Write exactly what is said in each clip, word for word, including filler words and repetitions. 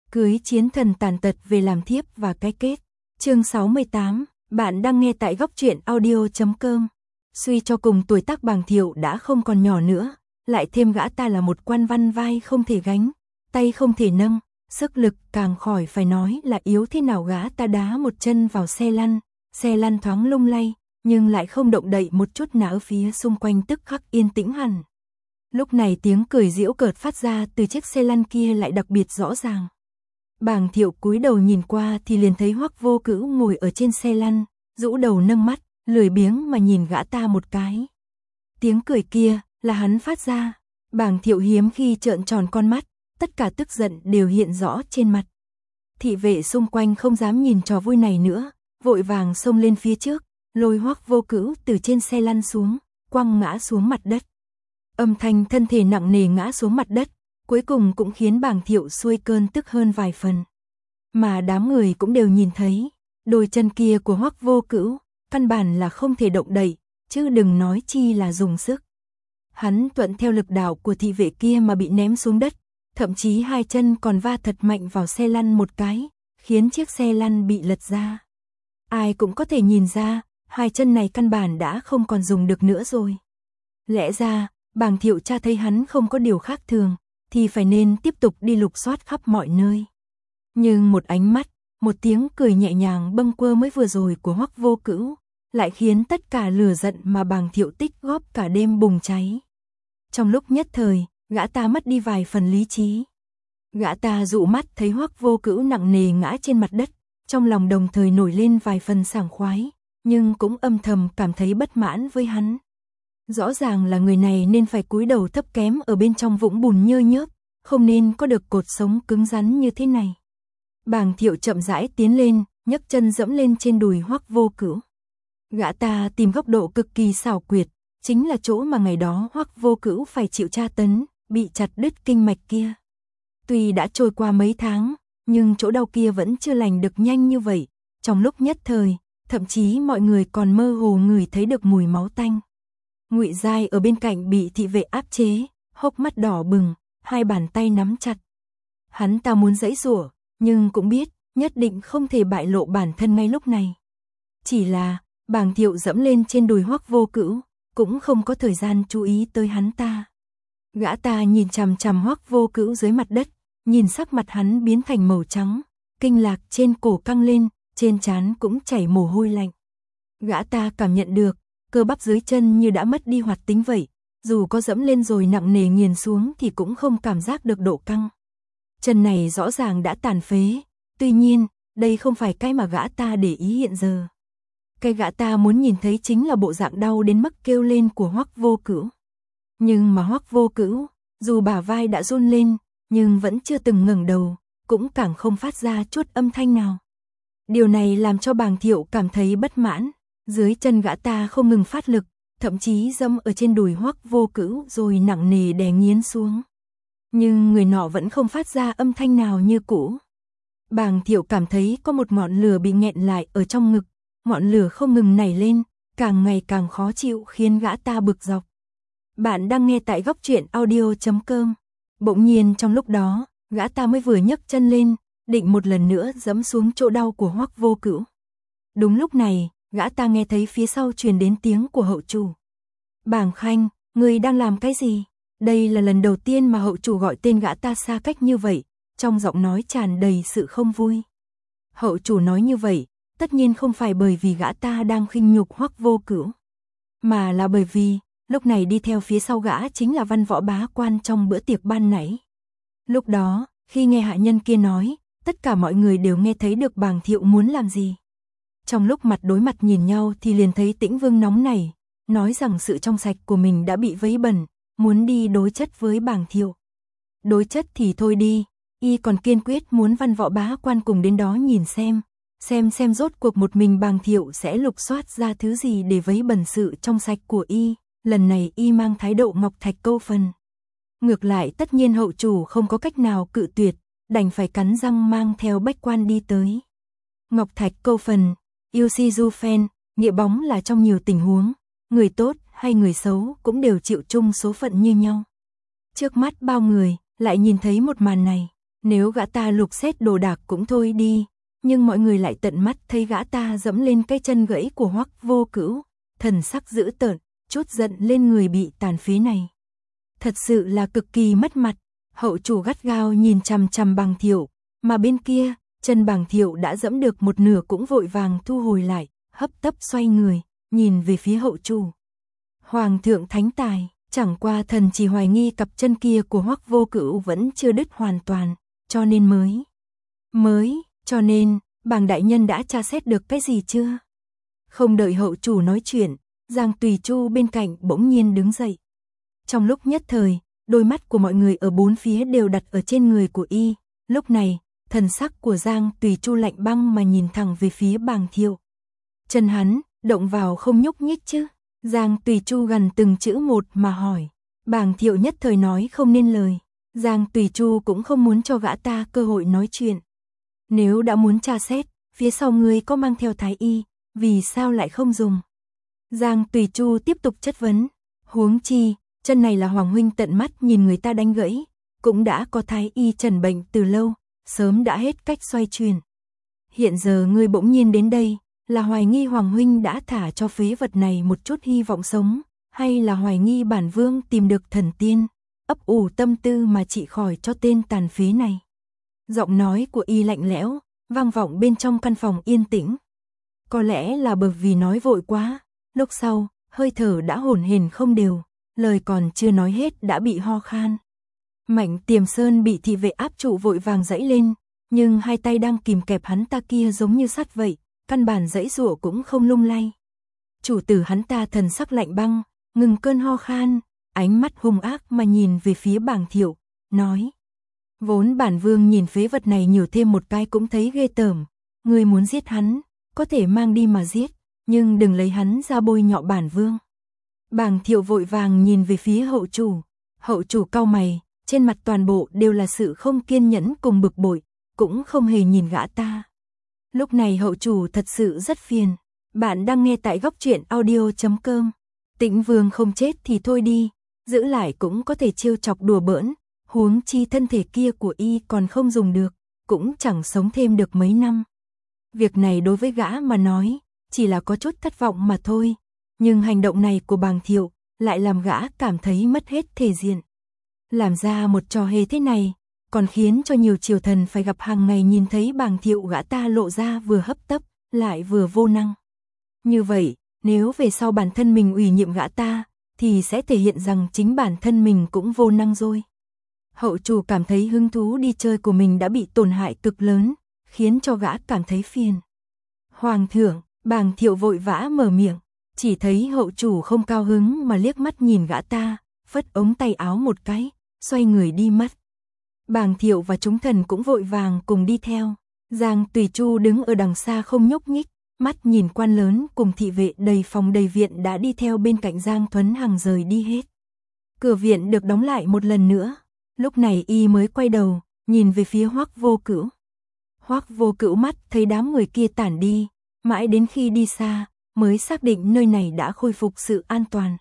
Cưới chiến thần tàn tật về làm thiếp và cái kết. Chương sáu mươi tám, bạn đang nghe tại góc truyện audio chấm com. Suy cho cùng tuổi tác Bàng Thiệu đã không còn nhỏ nữa, lại thêm gã ta là một quan văn vai không thể gánh, tay không thể nâng, sức lực càng khỏi phải nói là yếu thế nào. Gã ta đá một chân vào xe lăn, xe lăn thoáng lung lay, nhưng lại không động đậy một chút nào. Phía xung quanh tức khắc yên tĩnh hẳn. Lúc này tiếng cười giễu cợt phát ra từ chiếc xe lăn kia lại đặc biệt rõ ràng. Bàng Thiệu cúi đầu nhìn qua thì liền thấy Hoắc Vô Cữu ngồi ở trên xe lăn, rũ đầu nâng mắt, lười biếng mà nhìn gã ta một cái. Tiếng cười kia là hắn phát ra. Bàng Thiệu hiếm khi trợn tròn con mắt, tất cả tức giận đều hiện rõ trên mặt. Thị vệ xung quanh không dám nhìn trò vui này nữa, vội vàng xông lên phía trước, lôi Hoắc Vô Cữu từ trên xe lăn xuống, quăng ngã xuống mặt đất. Âm thanh thân thể nặng nề ngã xuống mặt đất, cuối cùng cũng khiến Bàng Thiệu xuôi cơn tức hơn vài phần. Mà đám người cũng đều nhìn thấy, đôi chân kia của Hoắc Vô Cữu, căn bản là không thể động đậy, chứ đừng nói chi là dùng sức. Hắn thuận theo lực đảo của thị vệ kia mà bị ném xuống đất, thậm chí hai chân còn va thật mạnh vào xe lăn một cái, khiến chiếc xe lăn bị lật ra. Ai cũng có thể nhìn ra, hai chân này căn bản đã không còn dùng được nữa rồi. Lẽ ra, Bàng Thiệu cha thấy hắn không có điều khác thường, thì phải nên tiếp tục đi lục soát khắp mọi nơi. Nhưng một ánh mắt, một tiếng cười nhẹ nhàng bâng quơ mới vừa rồi của Hoắc Vô Cữu, lại khiến tất cả lửa giận mà Bàng Thiệu tích góp cả đêm bùng cháy. Trong lúc nhất thời, gã ta mất đi vài phần lý trí. Gã ta dụ mắt thấy Hoắc Vô Cữu nặng nề ngã trên mặt đất, trong lòng đồng thời nổi lên vài phần sảng khoái, nhưng cũng âm thầm cảm thấy bất mãn với hắn. Rõ ràng là người này nên phải cúi đầu thấp kém ở bên trong vũng bùn nhơ nhớp, không nên có được cột sống cứng rắn như thế này. Bàng Thiệu chậm rãi tiến lên, nhấc chân dẫm lên trên đùi Hoắc Vô Cữu. Gã ta tìm góc độ cực kỳ xảo quyệt, chính là chỗ mà ngày đó Hoắc Vô Cữu phải chịu tra tấn, bị chặt đứt kinh mạch kia. Tuy đã trôi qua mấy tháng, nhưng chỗ đau kia vẫn chưa lành được nhanh như vậy. Trong lúc nhất thời, thậm chí mọi người còn mơ hồ ngửi thấy được mùi máu tanh. Ngụy Giai ở bên cạnh bị thị vệ áp chế, hốc mắt đỏ bừng, hai bàn tay nắm chặt. Hắn ta muốn giãy giụa, nhưng cũng biết, nhất định không thể bại lộ bản thân ngay lúc này. Chỉ là, Bàng Thiệu dẫm lên trên đùi Hoắc Vô Cữu, cũng không có thời gian chú ý tới hắn ta. Gã ta nhìn chằm chằm Hoắc Vô Cữu dưới mặt đất, nhìn sắc mặt hắn biến thành màu trắng, kinh lạc trên cổ căng lên, trên trán cũng chảy mồ hôi lạnh. Gã ta cảm nhận được, cơ bắp dưới chân như đã mất đi hoạt tính vậy, dù có dẫm lên rồi nặng nề nghiền xuống thì cũng không cảm giác được độ căng. Chân này rõ ràng đã tàn phế, tuy nhiên, đây không phải cái mà gã ta để ý hiện giờ. Cái gã ta muốn nhìn thấy chính là bộ dạng đau đến mức kêu lên của Hoắc Vô Cữu. Nhưng mà Hoắc Vô Cữu, dù bả vai đã run lên, nhưng vẫn chưa từng ngẩng đầu, cũng càng không phát ra chút âm thanh nào. Điều này làm cho Bàng Thiệu cảm thấy bất mãn, dưới chân gã ta không ngừng phát lực, thậm chí dẫm ở trên đùi Hoắc Vô Cữu rồi nặng nề đè nghiến xuống. Nhưng người nọ vẫn không phát ra âm thanh nào như cũ. Bàng Thiệu cảm thấy có một ngọn lửa bị nghẹn lại ở trong ngực, ngọn lửa không ngừng nảy lên, càng ngày càng khó chịu khiến gã ta bực dọc. Bạn đang nghe tại góc truyện audio chấm com. Bỗng nhiên trong lúc đó, gã ta mới vừa nhấc chân lên, định một lần nữa giẫm xuống chỗ đau của Hoắc Vô Cữu. Đúng lúc này, gã ta nghe thấy phía sau truyền đến tiếng của hậu chủ. Bàng Khanh, ngươi đang làm cái gì? Đây là lần đầu tiên mà hậu chủ gọi tên gã ta xa cách như vậy, trong giọng nói tràn đầy sự không vui. Hậu chủ nói như vậy, tất nhiên không phải bởi vì gã ta đang khinh nhục Hoắc Vô Cữu, mà là bởi vì, lúc này đi theo phía sau gã chính là Văn Võ bá quan trong bữa tiệc ban nãy. Lúc đó, khi nghe hạ nhân kia nói, tất cả mọi người đều nghe thấy được Bàng Thiệu muốn làm gì. Trong lúc mặt đối mặt nhìn nhau thì liền thấy Tĩnh Vương nóng nảy, nói rằng sự trong sạch của mình đã bị vấy bẩn, muốn đi đối chất với Bàng Thiệu. Đối chất thì thôi đi, y còn kiên quyết muốn Văn Võ bá quan cùng đến đó nhìn xem, xem xem rốt cuộc một mình Bàng Thiệu sẽ lục soát ra thứ gì để vấy bẩn sự trong sạch của y. Lần này y mang thái độ Ngọc Thạch câu phần. Ngược lại tất nhiên hậu chủ không có cách nào cự tuyệt, đành phải cắn răng mang theo bách quan đi tới. Ngọc Thạch câu phần, yêu si du phen, nghĩa bóng là trong nhiều tình huống, người tốt hay người xấu cũng đều chịu chung số phận như nhau. Trước mắt bao người, lại nhìn thấy một màn này. Nếu gã ta lục xét đồ đạc cũng thôi đi, nhưng mọi người lại tận mắt thấy gã ta dẫm lên cái chân gãy của Hoắc Vô Cữu, thần sắc dữ tợn, chút giận lên người bị tàn phế này. Thật sự là cực kỳ mất mặt. Hậu chủ gắt gao nhìn chằm chằm Bàng Thiệu, mà bên kia, chân Bàng Thiệu đã dẫm được một nửa cũng vội vàng thu hồi lại, hấp tấp xoay người, nhìn về phía hậu chủ. Hoàng thượng thánh tài, chẳng qua thần chỉ hoài nghi cặp chân kia của Hoắc Vô Cữu vẫn chưa đứt hoàn toàn, cho nên mới. Mới, cho nên, Bàng đại nhân đã tra xét được cái gì chưa? Không đợi hậu chủ nói chuyện, Giang Tùy Chu bên cạnh bỗng nhiên đứng dậy. Trong lúc nhất thời, đôi mắt của mọi người ở bốn phía đều đặt ở trên người của y, lúc này, thần sắc của Giang Tùy Chu lạnh băng mà nhìn thẳng về phía Bàng Thiệu. Chân hắn, động vào không nhúc nhích chứ? Giang Tùy Chu gần từng chữ một mà hỏi. Bàng Thiệu nhất thời nói không nên lời. Giang Tùy Chu cũng không muốn cho gã ta cơ hội nói chuyện. Nếu đã muốn tra xét, phía sau ngươi có mang theo thái y, vì sao lại không dùng? Giang Tùy Chu tiếp tục chất vấn. Huống chi, chân này là Hoàng huynh tận mắt nhìn người ta đánh gãy, cũng đã có thái y trần bệnh từ lâu, sớm đã hết cách xoay chuyển. Hiện giờ ngươi bỗng nhiên đến đây, là hoài nghi Hoàng huynh đã thả cho phế vật này một chút hy vọng sống, hay là hoài nghi bản vương tìm được thần tiên, ấp ủ tâm tư mà trị khỏi cho tên tàn phế này. Giọng nói của y lạnh lẽo, vang vọng bên trong căn phòng yên tĩnh. Có lẽ là bởi vì nói vội quá, lúc sau, hơi thở đã hổn hển không đều, lời còn chưa nói hết đã bị ho khan. Mạnh Tiềm Sơn bị thị vệ áp trụ vội vàng giãy lên, nhưng hai tay đang kìm kẹp hắn ta kia giống như sắt vậy, căn bản giãy giụa cũng không lung lay. Chủ tử hắn ta thần sắc lạnh băng, ngừng cơn ho khan, ánh mắt hung ác mà nhìn về phía Bàng Thiệu, nói: "Vốn bản vương nhìn phế vật này nhiều thêm một cái cũng thấy ghê tởm, ngươi muốn giết hắn, có thể mang đi mà giết, nhưng đừng lấy hắn ra bôi nhọ bản vương." Bàng Thiệu vội vàng nhìn về phía hậu chủ, hậu chủ cau mày, trên mặt toàn bộ đều là sự không kiên nhẫn cùng bực bội, cũng không hề nhìn gã ta. Lúc này hậu chủ thật sự rất phiền. Bạn đang nghe tại góc truyện audio chấm com. Tĩnh Vương không chết thì thôi đi, giữ lại cũng có thể trêu chọc đùa bỡn, huống chi thân thể kia của y còn không dùng được, cũng chẳng sống thêm được mấy năm. Việc này đối với gã mà nói, chỉ là có chút thất vọng mà thôi, nhưng hành động này của Bàng Thiệu lại làm gã cảm thấy mất hết thể diện. Làm ra một trò hề thế này, còn khiến cho nhiều triều thần phải gặp hàng ngày nhìn thấy Bàng Thiệu gã ta lộ ra vừa hấp tấp, lại vừa vô năng. Như vậy, nếu về sau bản thân mình ủy nhiệm gã ta, thì sẽ thể hiện rằng chính bản thân mình cũng vô năng rồi. Hậu chủ cảm thấy hứng thú đi chơi của mình đã bị tổn hại cực lớn, khiến cho gã cảm thấy phiền. Hoàng thượng, Bàng Thiệu vội vã mở miệng, chỉ thấy hậu chủ không cao hứng mà liếc mắt nhìn gã ta, phất ống tay áo một cái, xoay người đi mất. Bàng Thiệu và chúng thần cũng vội vàng cùng đi theo. Giang Tùy Chu đứng ở đằng xa không nhúc nhích, mắt nhìn quan lớn cùng thị vệ đầy phòng đầy viện đã đi theo bên cạnh Giang Thuấn Hằng rời đi hết. Cửa viện được đóng lại một lần nữa, lúc này y mới quay đầu, nhìn về phía Hoắc Vô Cữu. Hoắc Vô Cữu mắt thấy đám người kia tản đi, mãi đến khi đi xa, mới xác định nơi này đã khôi phục sự an toàn.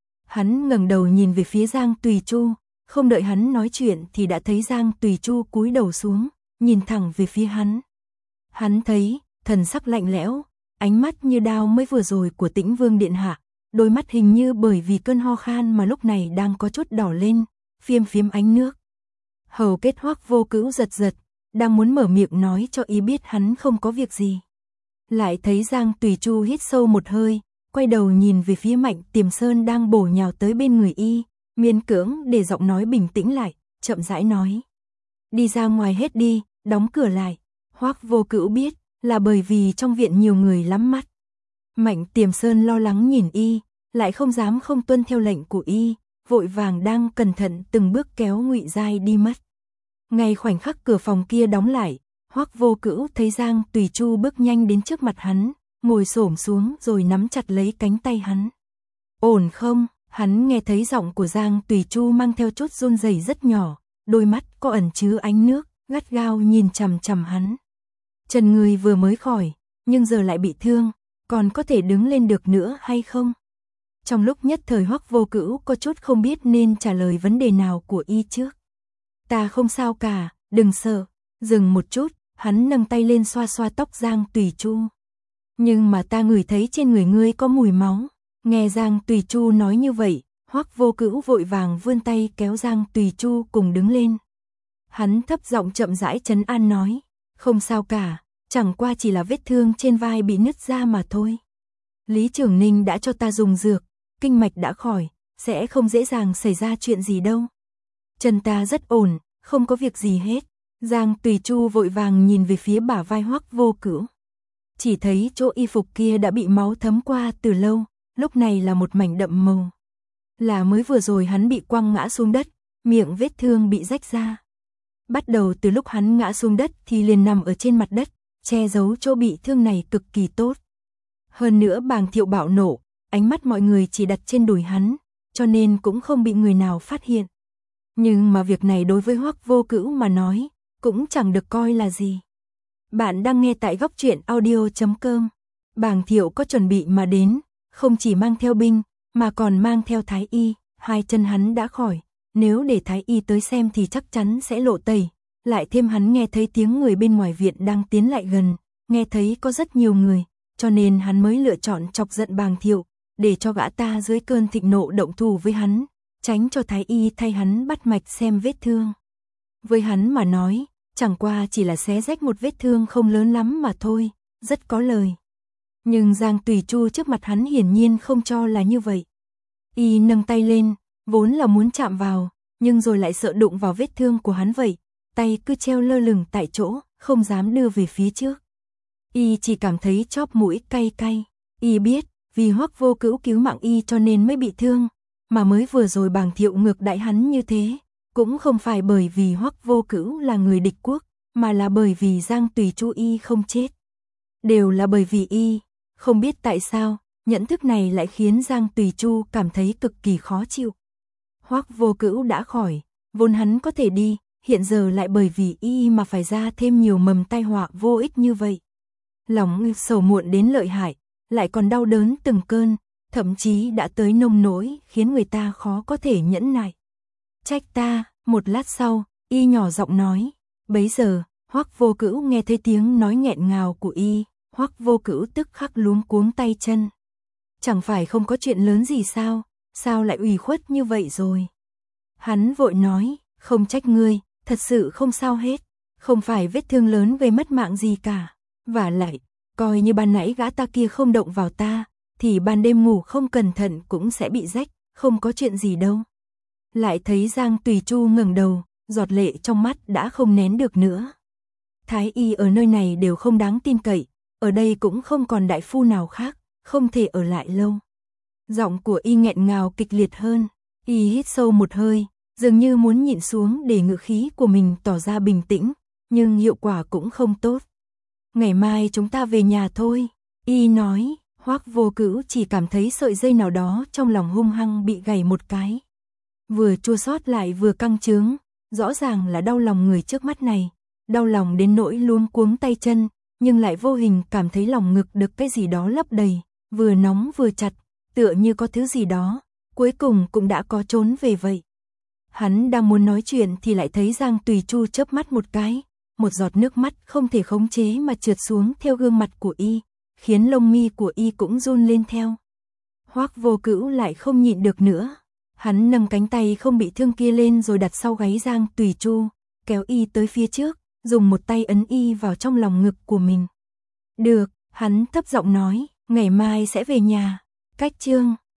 Hắn ngẩng đầu nhìn về phía Giang Tùy Chu, không đợi hắn nói chuyện thì đã thấy Giang Tùy Chu cúi đầu xuống, nhìn thẳng về phía hắn. Hắn thấy, thần sắc lạnh lẽo, ánh mắt như đao mới vừa rồi của Tĩnh Vương điện hạ, đôi mắt hình như bởi vì cơn ho khan mà lúc này đang có chút đỏ lên, phiêm phiếm ánh nước. Hầu kết Hoắc Vô Cữu giật giật, đang muốn mở miệng nói cho y biết hắn không có việc gì. Lại thấy Giang Tùy Chu hít sâu một hơi, quay đầu nhìn về phía Mạnh Tiềm Sơn đang bổ nhào tới bên người y, miễn cưỡng để giọng nói bình tĩnh lại, chậm rãi nói: "Đi ra ngoài hết đi, đóng cửa lại." Hoắc Vô Cữu biết, là bởi vì trong viện nhiều người lắm mắt. Mạnh Tiềm Sơn lo lắng nhìn y, lại không dám không tuân theo lệnh của y, vội vàng đang cẩn thận từng bước kéo Ngụy Giai đi mất. Ngay khoảnh khắc cửa phòng kia đóng lại, Hoắc Vô Cữu thấy Giang Tùy Chu bước nhanh đến trước mặt hắn, ngồi xổm xuống rồi nắm chặt lấy cánh tay hắn. "Ổn không?" Hắn nghe thấy giọng của Giang Tùy Chu mang theo chút run rẩy rất nhỏ, đôi mắt có ẩn chứa ánh nước, gắt gao nhìn chằm chằm hắn. "Chân người vừa mới khỏi, nhưng giờ lại bị thương, còn có thể đứng lên được nữa hay không?" Trong lúc nhất thời Hoắc Vô Cữu có chút không biết nên trả lời vấn đề nào của y trước. "Ta không sao cả, đừng sợ. Dừng một chút, hắn nâng tay lên xoa xoa tóc Giang Tùy Chu. Nhưng mà ta ngửi thấy trên người ngươi có mùi máu. Nghe Giang Tùy Chu nói như vậy, Hoắc Vô Cữu vội vàng vươn tay kéo Giang Tùy Chu cùng đứng lên. Hắn thấp giọng chậm rãi trấn an nói, không sao cả, chẳng qua chỉ là vết thương trên vai bị nứt ra mà thôi. Lý Trường Ninh đã cho ta dùng dược, kinh mạch đã khỏi, sẽ không dễ dàng xảy ra chuyện gì đâu. Chân ta rất ổn, không có việc gì hết. Giang Tùy Chu vội vàng nhìn về phía bả vai Hoắc Vô Cữu. Chỉ thấy chỗ y phục kia đã bị máu thấm qua từ lâu, lúc này là một mảnh đậm màu. Là mới vừa rồi hắn bị quăng ngã xuống đất, miệng vết thương bị rách ra. Bắt đầu từ lúc hắn ngã xuống đất thì liền nằm ở trên mặt đất, che giấu chỗ bị thương này cực kỳ tốt. Hơn nữa Bàng Thiệu bạo nộ, ánh mắt mọi người chỉ đặt trên đùi hắn, cho nên cũng không bị người nào phát hiện. Nhưng mà việc này đối với Hoắc Vô Cữu mà nói, cũng chẳng được coi là gì. Bạn đang nghe tại góc truyện audio chấm com. Bàng Thiệu có chuẩn bị mà đến, không chỉ mang theo binh, mà còn mang theo thái y, hai chân hắn đã khỏi. Nếu để thái y tới xem thì chắc chắn sẽ lộ tẩy. Lại thêm hắn nghe thấy tiếng người bên ngoài viện đang tiến lại gần, nghe thấy có rất nhiều người, cho nên hắn mới lựa chọn chọc giận Bàng Thiệu, để cho gã ta dưới cơn thịnh nộ động thủ với hắn, tránh cho thái y thay hắn bắt mạch xem vết thương. Với hắn mà nói, chẳng qua chỉ là xé rách một vết thương không lớn lắm mà thôi, rất có lời. Nhưng Giang Tùy Chu trước mặt hắn hiển nhiên không cho là như vậy. Y nâng tay lên, vốn là muốn chạm vào, nhưng rồi lại sợ đụng vào vết thương của hắn vậy, tay cứ treo lơ lửng tại chỗ, không dám đưa về phía trước. Y chỉ cảm thấy chóp mũi cay cay. Y biết, vì Hoắc Vô Cữu cứu mạng y cho nên mới bị thương, mà mới vừa rồi Bàng Thiệu ngược đãi hắn như thế, cũng không phải bởi vì Hoắc Vô Cữu là người địch quốc, mà là bởi vì Giang Tùy Chu y không chết. Đều là bởi vì y, không biết tại sao, nhận thức này lại khiến Giang Tùy Chu cảm thấy cực kỳ khó chịu. Hoắc Vô Cữu đã khỏi, vốn hắn có thể đi, hiện giờ lại bởi vì y mà phải ra thêm nhiều mầm tai họa vô ích như vậy. Lòng sầu muộn đến lợi hại, lại còn đau đớn từng cơn, thậm chí đã tới nông nỗi khiến người ta khó có thể nhẫn nại. Trách ta, một lát sau, y nhỏ giọng nói, bấy giờ, Hoắc Vô Cữu nghe thấy tiếng nói nghẹn ngào của y, Hoắc Vô Cữu tức khắc luống cuống tay chân. Chẳng phải không có chuyện lớn gì sao, sao lại ủy khuất như vậy rồi? Hắn vội nói, không trách ngươi, thật sự không sao hết, không phải vết thương lớn gây mất mạng gì cả. Và lại, coi như ban nãy gã ta kia không động vào ta, thì ban đêm ngủ không cẩn thận cũng sẽ bị rách, không có chuyện gì đâu. Lại thấy Giang Tùy Chu ngẩng đầu, giọt lệ trong mắt đã không nén được nữa. Thái y ở nơi này đều không đáng tin cậy, ở đây cũng không còn đại phu nào khác, không thể ở lại lâu. Giọng của y nghẹn ngào kịch liệt hơn, y hít sâu một hơi, dường như muốn nhịn xuống để ngữ khí của mình tỏ ra bình tĩnh, nhưng hiệu quả cũng không tốt. Ngày mai chúng ta về nhà thôi, y nói. Hoắc Vô Cữu chỉ cảm thấy sợi dây nào đó trong lòng hung hăng bị gảy một cái. Vừa chua xót lại vừa căng trướng, rõ ràng là đau lòng người trước mắt này, đau lòng đến nỗi luống cuống tay chân, nhưng lại vô hình cảm thấy lòng ngực được cái gì đó lấp đầy, vừa nóng vừa chặt, tựa như có thứ gì đó, cuối cùng cũng đã có trốn về vậy. Hắn đang muốn nói chuyện thì lại thấy Giang Tùy Chu chớp mắt một cái, một giọt nước mắt không thể khống chế mà trượt xuống theo gương mặt của y, khiến lông mi của y cũng run lên theo. Hoắc Vô Cữu lại không nhịn được nữa, hắn nâng cánh tay không bị thương kia lên rồi đặt sau gáy Giang Tùy Chu, kéo y tới phía trước, dùng một tay ấn y vào trong lòng ngực của mình. Được, hắn thấp giọng nói, ngày mai sẽ về nhà. Cách chương